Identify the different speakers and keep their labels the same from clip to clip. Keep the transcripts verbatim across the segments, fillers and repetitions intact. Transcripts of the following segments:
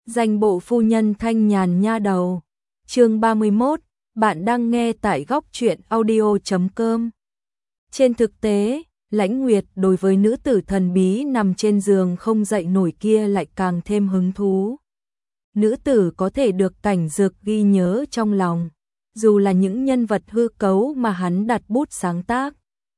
Speaker 1: Danh bộ phu nhân thanh nhàn nha đầu. Chương ba mươi mốt, bạn đang nghe tại góc truyện audio chấm com. Trên thực tế, Lãnh Nguyệt đối với nữ tử thần bí nằm trên giường không dậy nổi kia lại càng thêm hứng thú. Nữ tử có thể được Cảnh Dực ghi nhớ trong lòng, dù là những nhân vật hư cấu mà hắn đặt bút sáng tác.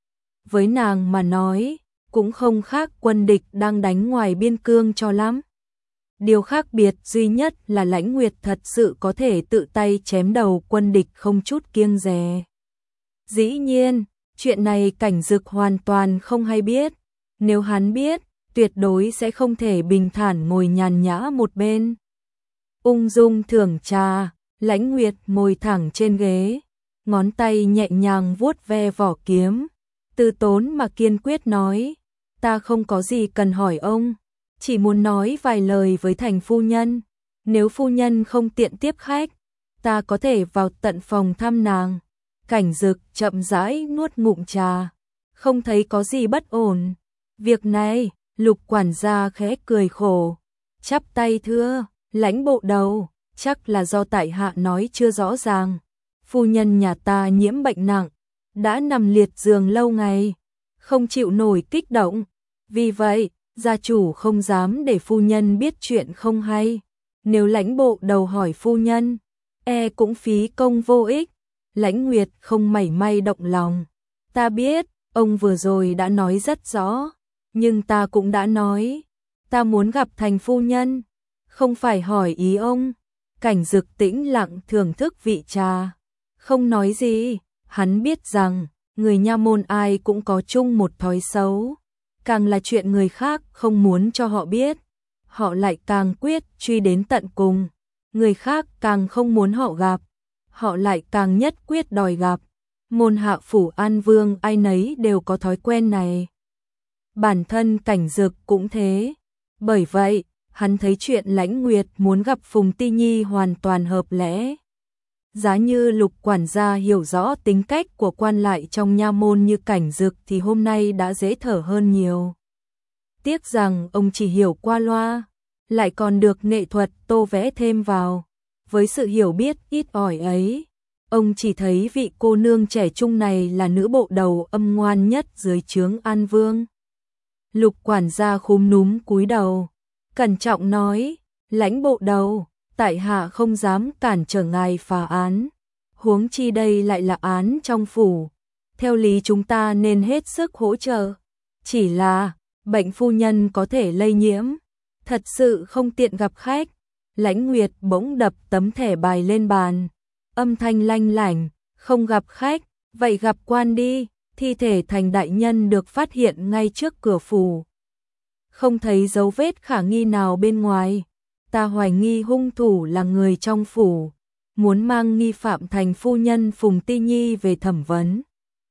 Speaker 1: Với nàng mà nói, cũng không khác quân địch đang đánh ngoài biên cương cho lắm. Điều khác biệt duy nhất là Lãnh Nguyệt thật sự có thể tự tay chém đầu quân địch không chút kiêng dè. Dĩ nhiên, chuyện này Cảnh Dực hoàn toàn không hay biết. Nếu hắn biết, tuyệt đối sẽ không thể bình thản ngồi nhàn nhã một bên. Ung dung thưởng trà, Lãnh Nguyệt ngồi thẳng trên ghế, ngón tay nhẹ nhàng vuốt ve vỏ kiếm, từ tốn mà kiên quyết nói, ta không có gì cần hỏi ông, chỉ muốn nói vài lời với thành phu nhân, nếu phu nhân không tiện tiếp khách, ta có thể vào tận phòng thăm nàng. Cảnh Dực chậm rãi nuốt ngụm trà, không thấy có gì bất ổn. Việc này, Lục quản gia khẽ cười khổ, chắp tay thưa, Lãnh bộ đầu, chắc là do tại hạ nói chưa rõ ràng. Phu nhân nhà ta nhiễm bệnh nặng, đã nằm liệt giường lâu ngày, không chịu nổi kích động. Vì vậy, gia chủ không dám để phu nhân biết chuyện không hay. Nếu Lãnh bộ đầu hỏi phu nhân, e cũng phí công vô ích. Lãnh Nguyệt không mảy may động lòng. Ta biết, ông vừa rồi đã nói rất rõ, nhưng ta cũng đã nói, ta muốn gặp thành phu nhân, không phải hỏi ý ông. Cảnh Dực tĩnh lặng thưởng thức vị trà, không nói gì. Hắn biết rằng, người nha môn ai cũng có chung một thói xấu, càng là chuyện người khác không muốn cho họ biết, họ lại càng quyết truy đến tận cùng. Người khác càng không muốn họ gặp, họ lại càng nhất quyết đòi gặp. Môn hạ phủ An Vương ai nấy đều có thói quen này. Bản thân Cảnh Dực cũng thế. Bởi vậy, hắn thấy chuyện Lãnh Nguyệt muốn gặp Phùng Ti Nhi hoàn toàn hợp lẽ. Giá như Lục quản gia hiểu rõ tính cách của quan lại trong nha môn như Cảnh Dực thì hôm nay đã dễ thở hơn nhiều. Tiếc rằng ông chỉ hiểu qua loa, lại còn được nghệ thuật tô vẽ thêm vào. Với sự hiểu biết ít ỏi ấy, ông chỉ thấy vị cô nương trẻ trung này là nữ bộ đầu âm ngoan nhất dưới trướng An Vương. Lục quản gia khúm núm cúi đầu, cẩn trọng nói, Lãnh bộ đầu, tại hạ không dám cản trở ngài phá án, huống chi đây lại là án trong phủ, theo lý chúng ta nên hết sức hỗ trợ. Chỉ là, bệnh phu nhân có thể lây nhiễm, thật sự không tiện gặp khách. Lãnh Nguyệt bỗng đập tấm thẻ bài lên bàn, âm thanh lanh lảnh, không gặp khách, vậy gặp quan đi. Thi thể Thành đại nhân được phát hiện ngay trước cửa phủ, không thấy dấu vết khả nghi nào bên ngoài. Ta hoài nghi hung thủ là người trong phủ, muốn mang nghi phạm thành phu nhân Phùng Ti Nhi về thẩm vấn.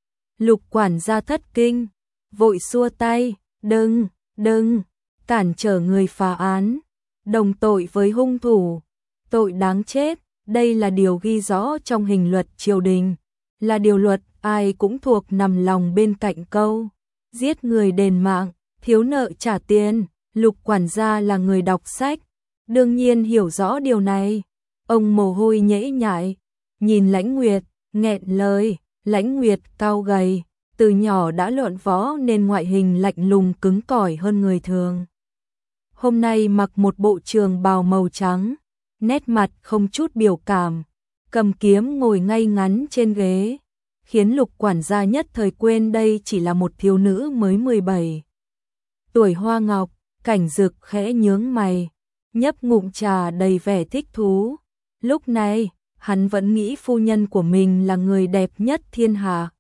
Speaker 1: Lục quản gia thất kinh, vội xua tay, đừng, đừng, cản trở người phá án, đồng tội với hung thủ, tội đáng chết. Đây là điều ghi rõ trong hình luật triều đình, là điều luật ai cũng thuộc nằm lòng bên cạnh câu, giết người đền mạng, thiếu nợ trả tiền. Lục quản gia là người đọc sách, đương nhiên hiểu rõ điều này. Ông mồ hôi nhễ nhại, nhìn Lãnh Nguyệt, nghẹn lời. Lãnh Nguyệt cao gầy, từ nhỏ đã luyện võ nên ngoại hình lạnh lùng cứng cỏi hơn người thường. Hôm nay mặc một bộ trường bào màu trắng, nét mặt không chút biểu cảm, cầm kiếm ngồi ngay ngắn trên ghế, khiến Lục quản gia nhất thời quên đây chỉ là một thiếu nữ mới mười bảy tuổi hoa ngọc. Cảnh Dực khẽ nhướng mày, nhấp ngụm trà đầy vẻ thích thú. Lúc này, hắn vẫn nghĩ phu nhân của mình là người đẹp nhất thiên hạ.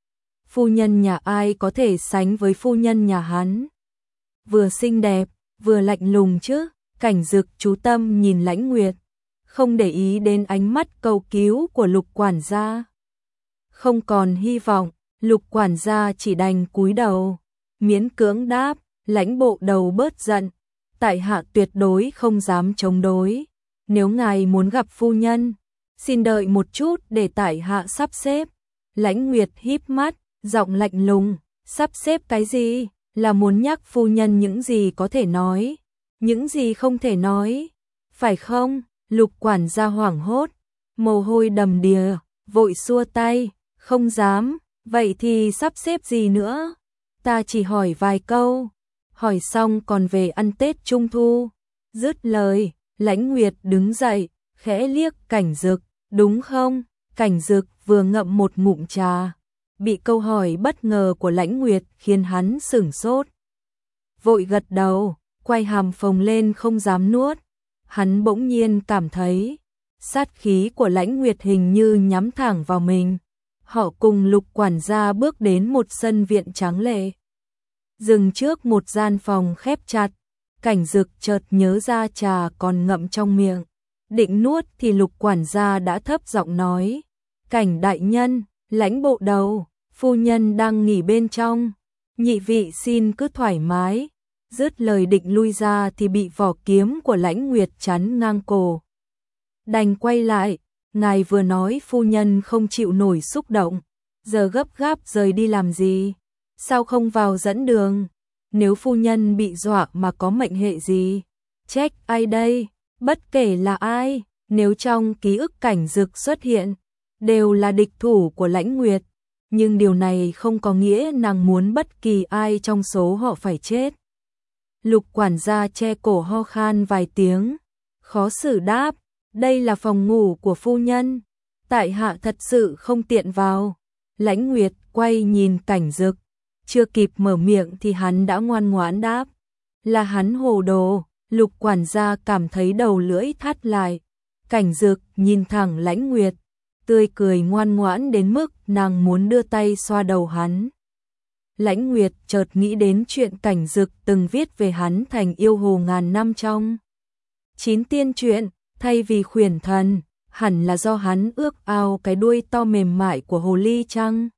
Speaker 1: Phu nhân nhà ai có thể sánh với phu nhân nhà hắn? Vừa xinh đẹp, vừa lạnh lùng chứ. Cảnh Dực chú tâm nhìn Lãnh Nguyệt, không để ý đến ánh mắt cầu cứu của Lục quản gia. Không còn hy vọng, Lục quản gia chỉ đành cúi đầu, miễn cưỡng đáp, Lãnh bộ đầu bớt giận, tại hạ tuyệt đối không dám chống đối. Nếu ngài muốn gặp phu nhân, xin đợi một chút để tại hạ sắp xếp. Lãnh Nguyệt híp mắt, giọng lạnh lùng, sắp xếp cái gì? Là muốn nhắc phu nhân những gì có thể nói, những gì không thể nói. phải không? Lục quản gia hoảng hốt, mồ hôi đầm đìa, vội xua tay, không dám, vậy thì sắp xếp gì nữa? Ta chỉ hỏi vài câu, hỏi xong còn về ăn Tết Trung Thu. Dứt lời, Lãnh Nguyệt đứng dậy, khẽ liếc Cảnh Dực, đúng không? Cảnh Dực vừa ngậm một ngụm trà, bị câu hỏi bất ngờ của Lãnh Nguyệt khiến hắn sửng sốt. Vội gật đầu, quay hàm phồng lên không dám nuốt. Hắn bỗng nhiên cảm thấy sát khí của Lãnh Nguyệt hình như nhắm thẳng vào mình. Họ cùng Lục quản gia bước đến một sân viện tráng lệ. Dừng trước một gian phòng khép chặt, Cảnh Dực chợt nhớ ra trà còn ngậm trong miệng. Định nuốt thì Lục quản gia đã thấp giọng nói, Cảnh đại nhân, Lãnh bộ đầu, phu nhân đang nghỉ bên trong, nhị vị xin cứ thoải mái. Dứt lời định lui ra thì bị vỏ kiếm của Lãnh Nguyệt chắn ngang cổ. Đành quay lại, ngài vừa nói phu nhân không chịu nổi xúc động, giờ gấp gáp rời đi làm gì? Sao không vào dẫn đường? Nếu phu nhân bị dọa mà có mệnh hệ gì? Trách ai đây? Bất kể là ai, nếu trong ký ức Cảnh Dực xuất hiện, đều là địch thủ của Lãnh Nguyệt. Nhưng điều này không có nghĩa nàng muốn bất kỳ ai trong số họ phải chết. Lục quản gia che cổ ho khan vài tiếng, khó xử đáp, đây là phòng ngủ của phu nhân, tại hạ thật sự không tiện vào. Lãnh Nguyệt quay nhìn Cảnh Dực, chưa kịp mở miệng thì hắn đã ngoan ngoãn đáp, là hắn hồ đồ. Lục quản gia cảm thấy đầu lưỡi thắt lại. Cảnh Dực nhìn thẳng Lãnh Nguyệt, tươi cười ngoan ngoãn đến mức nàng muốn đưa tay xoa đầu hắn. Lãnh Nguyệt chợt nghĩ đến chuyện Cảnh Dực từng viết về hắn thành yêu hồ ngàn năm trong chín tiên truyện, thay vì khuyển thần, hẳn là do hắn ước ao cái đuôi to mềm mại của hồ ly chăng?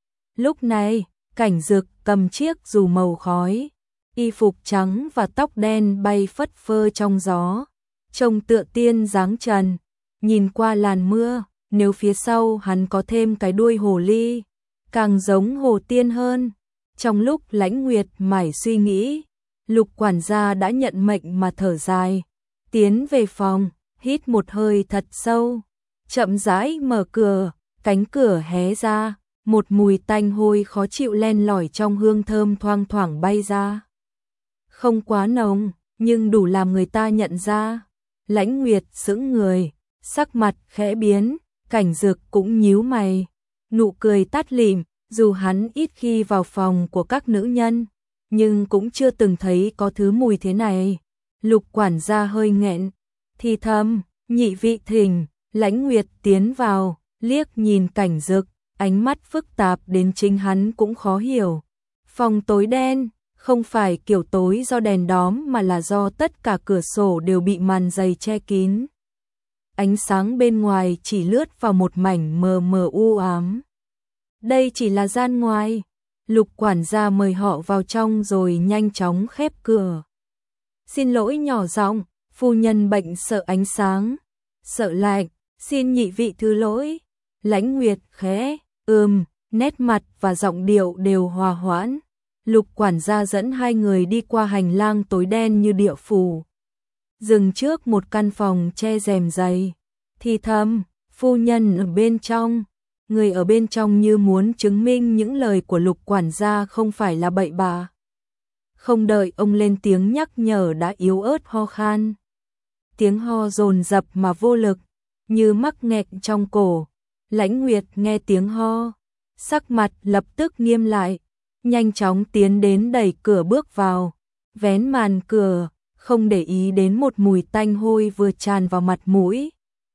Speaker 1: Lúc này, Cảnh Dực cầm chiếc dù màu khói, y phục trắng và tóc đen bay phất phơ trong gió, trông tựa tiên dáng trần, nhìn qua làn mưa, nếu phía sau hắn có thêm cái đuôi hồ ly, càng giống hồ tiên hơn. Trong lúc Lãnh Nguyệt mải suy nghĩ, Lục quản gia đã nhận mệnh mà thở dài, tiến về phòng, hít một hơi thật sâu, chậm rãi mở cửa, cánh cửa hé ra, một mùi tanh hôi khó chịu len lỏi trong hương thơm thoang thoảng bay ra. Không quá nồng, nhưng đủ làm người ta nhận ra. Lãnh Nguyệt sững người, sắc mặt khẽ biến, Cảnh Dực cũng nhíu mày, nụ cười tắt lịm. Dù hắn ít khi vào phòng của các nữ nhân, nhưng cũng chưa từng thấy có thứ mùi thế này. Lục quản gia hơi nghẹn, thì thầm, nhị vị thỉnh. Lãnh Nguyệt tiến vào, liếc nhìn Cảnh Dực, ánh mắt phức tạp đến chính hắn cũng khó hiểu. Phòng tối đen, không phải kiểu tối do đèn đóm mà là do tất cả cửa sổ đều bị màn dày che kín. Ánh sáng bên ngoài chỉ lướt vào một mảnh mờ mờ u ám. Đây chỉ là gian ngoài. Lục quản gia mời họ vào trong rồi nhanh chóng khép cửa. Xin lỗi nhỏ giọng, phu nhân bệnh sợ ánh sáng, sợ lạnh, xin nhị vị thứ lỗi. Lãnh Nguyệt khẽ, ừm, nét mặt và giọng điệu đều hòa hoãn. Lục quản gia dẫn hai người đi qua hành lang tối đen như địa phủ. Dừng trước một căn phòng che rèm dày. Thì thầm, phu nhân ở bên trong. Người ở bên trong như muốn chứng minh những lời của Lục quản gia không phải là bậy bạ. Không đợi ông lên tiếng nhắc nhở đã yếu ớt ho khan. Tiếng ho dồn dập mà vô lực, như mắc nghẹn trong cổ. Lãnh Nguyệt nghe tiếng ho, sắc mặt lập tức nghiêm lại, nhanh chóng tiến đến đẩy cửa bước vào, vén màn cửa, không để ý đến một mùi tanh hôi vừa tràn vào mặt mũi.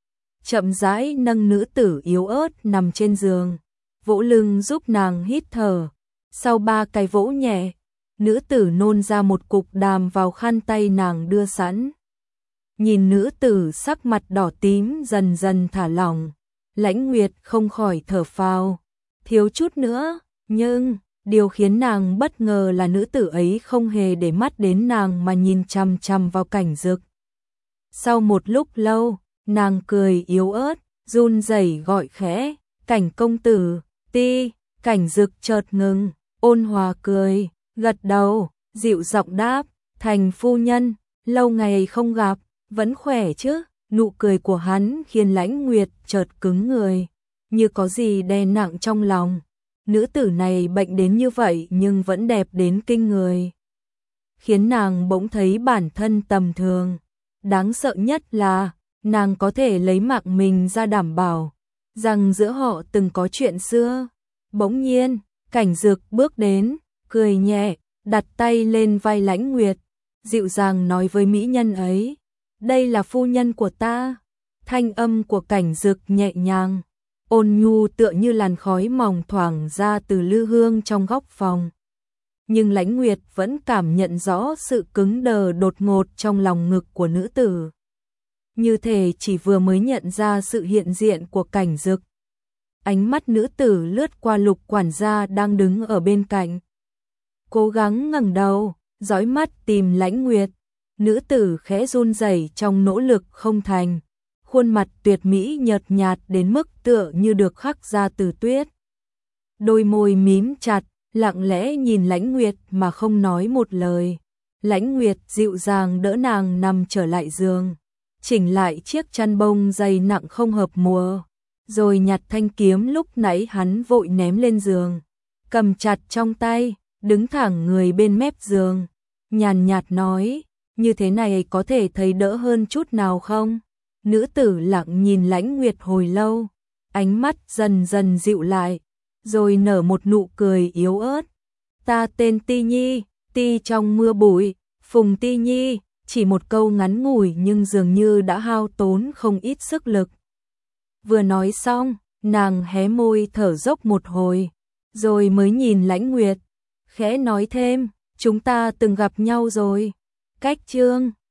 Speaker 1: Chậm rãi nâng nữ tử yếu ớt nằm trên giường, vỗ lưng giúp nàng hít thở. Sau ba cái vỗ nhẹ, nữ tử nôn ra một cục đàm vào khăn tay nàng đưa sẵn. Nhìn nữ tử sắc mặt đỏ tím dần dần thả lỏng, Lãnh Nguyệt không khỏi thở phào, thiếu chút nữa, nhưng điều khiến nàng bất ngờ là nữ tử ấy không hề để mắt đến nàng mà nhìn chằm chằm vào Cảnh Dực. Sau một lúc lâu, nàng cười yếu ớt, run rẩy gọi khẽ, Cảnh công tử, ti. Cảnh Dực chợt ngừng, ôn hòa cười, gật đầu, dịu giọng đáp, thành phu nhân, lâu ngày không gặp, Vẫn khỏe chứ? Nụ cười của hắn khiến Lãnh Nguyệt chợt cứng người, như có gì đè nặng trong lòng. Nữ tử này bệnh đến như vậy nhưng vẫn đẹp đến kinh người, khiến nàng bỗng thấy bản thân tầm thường. Đáng sợ nhất là nàng có thể lấy mạng mình ra đảm bảo rằng giữa họ từng có chuyện xưa. Bỗng nhiên, Cảnh Dực bước đến, cười nhẹ, đặt tay lên vai Lãnh Nguyệt, dịu dàng nói với mỹ nhân ấy, đây là phu nhân của ta. Thanh âm của Cảnh Dực nhẹ nhàng, ôn nhu tựa như làn khói mỏng thoảng ra từ lư hương trong góc phòng. Nhưng Lãnh Nguyệt vẫn cảm nhận rõ sự cứng đờ đột ngột trong lòng ngực của nữ tử. Như thể chỉ vừa mới nhận ra sự hiện diện của Cảnh Dực. Ánh mắt nữ tử lướt qua Lục quản gia đang đứng ở bên cạnh. Cố gắng ngẩng đầu, dõi mắt tìm Lãnh Nguyệt. Nữ tử khẽ run rẩy trong nỗ lực không thành. Khuôn mặt tuyệt mỹ nhợt nhạt đến mức tựa như được khắc ra từ tuyết. Đôi môi mím chặt, lặng lẽ nhìn Lãnh Nguyệt mà không nói một lời. Lãnh Nguyệt dịu dàng đỡ nàng nằm trở lại giường, chỉnh lại chiếc chăn bông dày nặng không hợp mùa, rồi nhặt thanh kiếm lúc nãy hắn vội ném lên giường, cầm chặt trong tay, đứng thẳng người bên mép giường, nhàn nhạt nói, như thế này có thể thấy đỡ hơn chút nào không? Nữ tử lặng nhìn Lãnh Nguyệt hồi lâu, ánh mắt dần dần dịu lại, rồi nở một nụ cười yếu ớt. Ta tên Ti Nhi, Ti trong mưa bụi, Phùng Ti Nhi, chỉ một câu ngắn ngủi nhưng dường như đã hao tốn không ít sức lực. Vừa nói xong, nàng hé môi thở dốc một hồi, rồi mới nhìn Lãnh Nguyệt, khẽ nói thêm, chúng ta từng gặp nhau rồi. Cách chương